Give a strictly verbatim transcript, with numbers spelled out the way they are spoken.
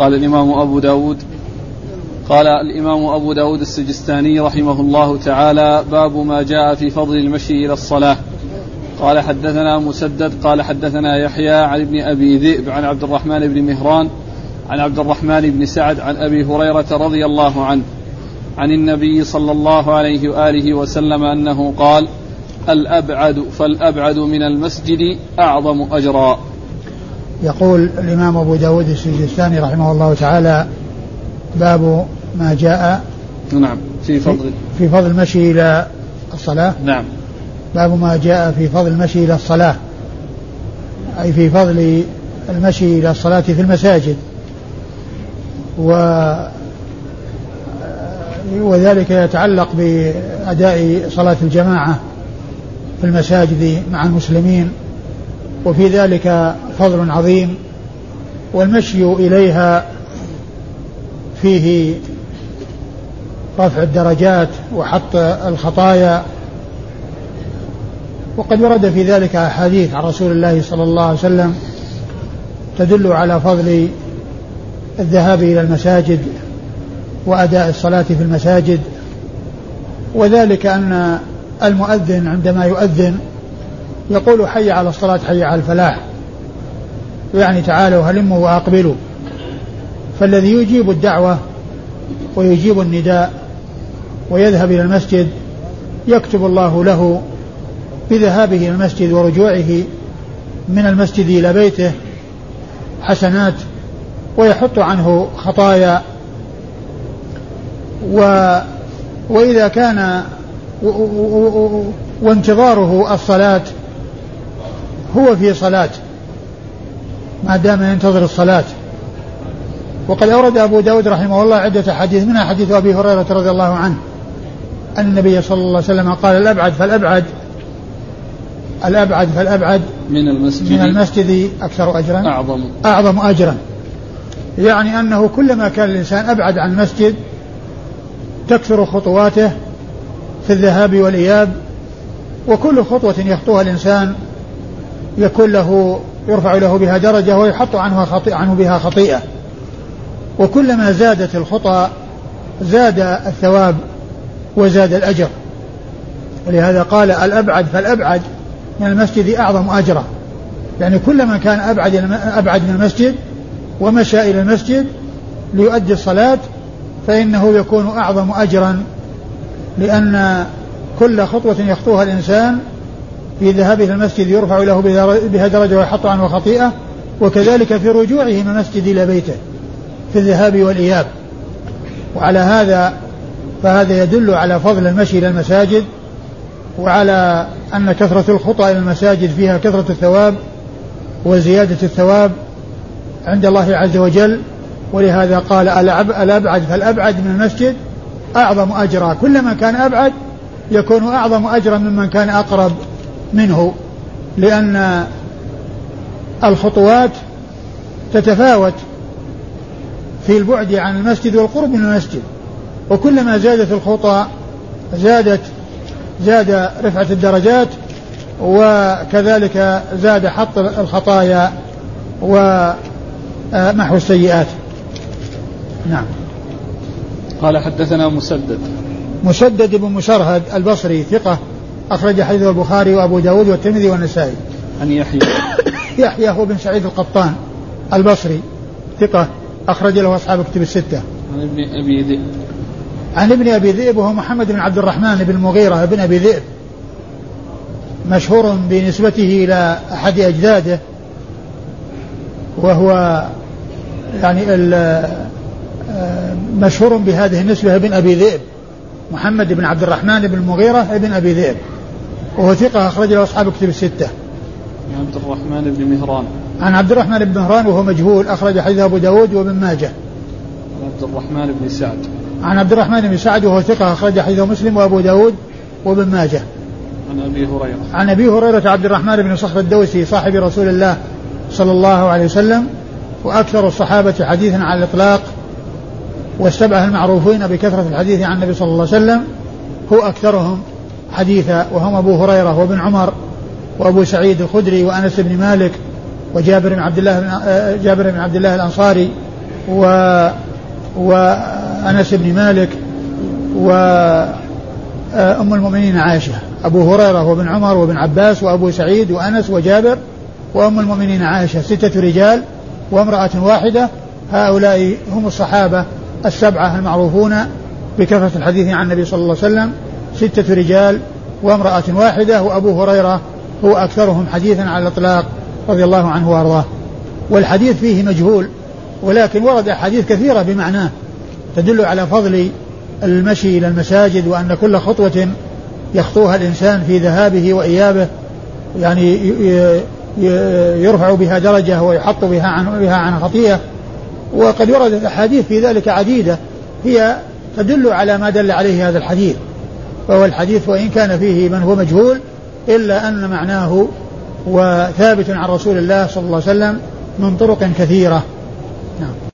قال الإمام أبو داود قال الإمام أبو داود السجستاني رحمه الله تعالى: باب ما جاء في فضل المشي إلى الصلاة. قال حدثنا مسدد قال حدثنا يحيى عن ابن أبي ذئب عن عبد الرحمن بن مهران عن عبد الرحمن بن سعد عن أبي هريرة رضي الله عنه عن النبي صلى الله عليه وآله وسلم أنه قال: الأبعد فالأبعد من المسجد أعظم أجرا. يقول الإمام أبو داود السجستاني رحمه الله تعالى: باب ما جاء نعم في فضل في فضل المشي إلى الصلاة. نعم باب ما جاء في فضل المشي إلى الصلاة، أي في فضل المشي إلى الصلاة في المساجد، و وذلك يتعلق بأداء صلاة الجماعة في المساجد مع المسلمين، وفي ذلك فضل عظيم. والمشي إليها فيه رفع الدرجات وحط الخطايا، وقد ورد في ذلك أحاديث عن رسول الله صلى الله عليه وسلم تدل على فضل الذهاب إلى المساجد وأداء الصلاة في المساجد، وذلك أن المؤذن عندما يؤذن يقول: حي على الصلاة حي على الفلاح، يعني تعالوا هلموا وأقبلوا. فالذي يجيب الدعوة ويجيب النداء ويذهب إلى المسجد يكتب الله له بذهابه إلى المسجد ورجوعه من المسجد إلى بيته حسنات، ويحط عنه خطايا. و وإذا كان و و وانتظاره الصلاة هو في صلاة ما دام ينتظر الصلاة. وقد أورد أبو داود رحمه الله عدة حديث، منها حديث أبي هريرة رضي الله عنه أن النبي صلى الله عليه وسلم قال: الأبعد فالأبعد الأبعد فالأبعد من المسجد, من المسجد أكثر أجرا أعظم, أعظم أجرا، يعني أنه كلما كان الإنسان أبعد عن المسجد تكثر خطواته في الذهاب والإياب، وكل خطوة يخطوها الإنسان يكون له يرفع له بها درجة ويحط عنه, عنه بها خطيئة، وكلما زادت الخطى زاد الثواب وزاد الأجر. ولهذا قال: الأبعد فالأبعد من المسجد أعظم أجرا، يعني كلما كان أبعد, أبعد من المسجد ومشى إلى المسجد ليؤدي الصلاة فإنه يكون أعظم أجرا، لأن كل خطوة يخطوها الإنسان في ذهابه إلى المسجد يرفع له بها درجة ويحط عنه خطيئة، وكذلك في رجوعه من المسجد إلى بيته في الذهاب والإياب. وعلى هذا فهذا يدل على فضل المشي إلى المساجد، وعلى أن كثرة الخطى إلى المساجد فيها كثرة الثواب وزيادة الثواب عند الله عز وجل. ولهذا قال: الأبعد فالأبعد من المسجد أعظم أجرا، كلما كان أبعد يكون أعظم أجرا ممن كان أقرب منه، لأن الخطوات تتفاوت في البعد عن المسجد والقرب من المسجد، وكلما زادت الخطى زادت زاد رفعة الدرجات، وكذلك زاد حط الخطايا ومحو السيئات. نعم. قال حدثنا مسدد مسدد بن مسرهد البصري ثقة أخرج حديثه البخاري وأبو داود والترمذي والنسائي. عن يحيى يحيى هو بن سعيد القطان البصري ثقة أخرج له أصحاب كتب الستة. عن ابن أبي ذئب عن ابن أبي ذئب وهو محمد بن عبد الرحمن بن المغيرة بن أبي ذئب، مشهور بنسبته إلى أحد أجداده، وهو يعني مشهور بهذه النسبة بن أبي ذئب، محمد بن عبد الرحمن بن المغيرة بن أبي ذئب، وهو ثقة أخرج له أصحاب كتب الستة. عن عبد الرحمن بن مهران عن عبد الرحمن بن مهران وهو مجهول أخرج حديثه أبو داود وابن ماجه. عن عبد الرحمن بن سعد عن عبد الرحمن بن سعد وهو ثقة أخرج حديثه مسلم وأبو داود وابن ماجه. عن أبي هريرة عن أبي هريرة عبد الرحمن بن صخر الدوسي صاحب رسول الله صلى الله عليه وسلم، وأكثر الصحابة حديثا على الإطلاق، والسبعة المعروفين بكثرة الحديث عن النبي صلى الله عليه وسلم هو أكثرهم حديثا، وهم أبو هريرة وابن عمر وأبو سعيد الخدري وأنس بن مالك وجابر بن عبد الله جابر بن عبد الله الأنصاري و وأنس بن مالك وأم المؤمنين عائشة، أبو هريرة وابن عمر وابن عباس وأبو سعيد وأنس وجابر وأم المؤمنين عائشة، ستة رجال وامرأة واحدة. هؤلاء هم الصحابة السبعة المعروفون بكثرة الحديث عن النبي صلى الله عليه وسلم، ستة رجال وامرأة واحدة، وأبو هريرة هو أكثرهم حديثا على الإطلاق رضي الله عنه وأرضاه. والحديث فيه مجهول، ولكن ورد أحاديث كثيرة بمعناه تدل على فضل المشي إلى المساجد، وأن كل خطوة يخطوها الإنسان في ذهابه وإيابه يعني يرفع بها درجة ويحط بها عن, بها عن خطيئة. وقد وردت أحاديث في ذلك عديدة هي تدل على ما دل عليه هذا الحديث. فهو الحديث وإن كان فيه من هو مجهول إلا أن معناه وثابت عن رسول الله صلى الله عليه وسلم من طرق كثيرة. نعم.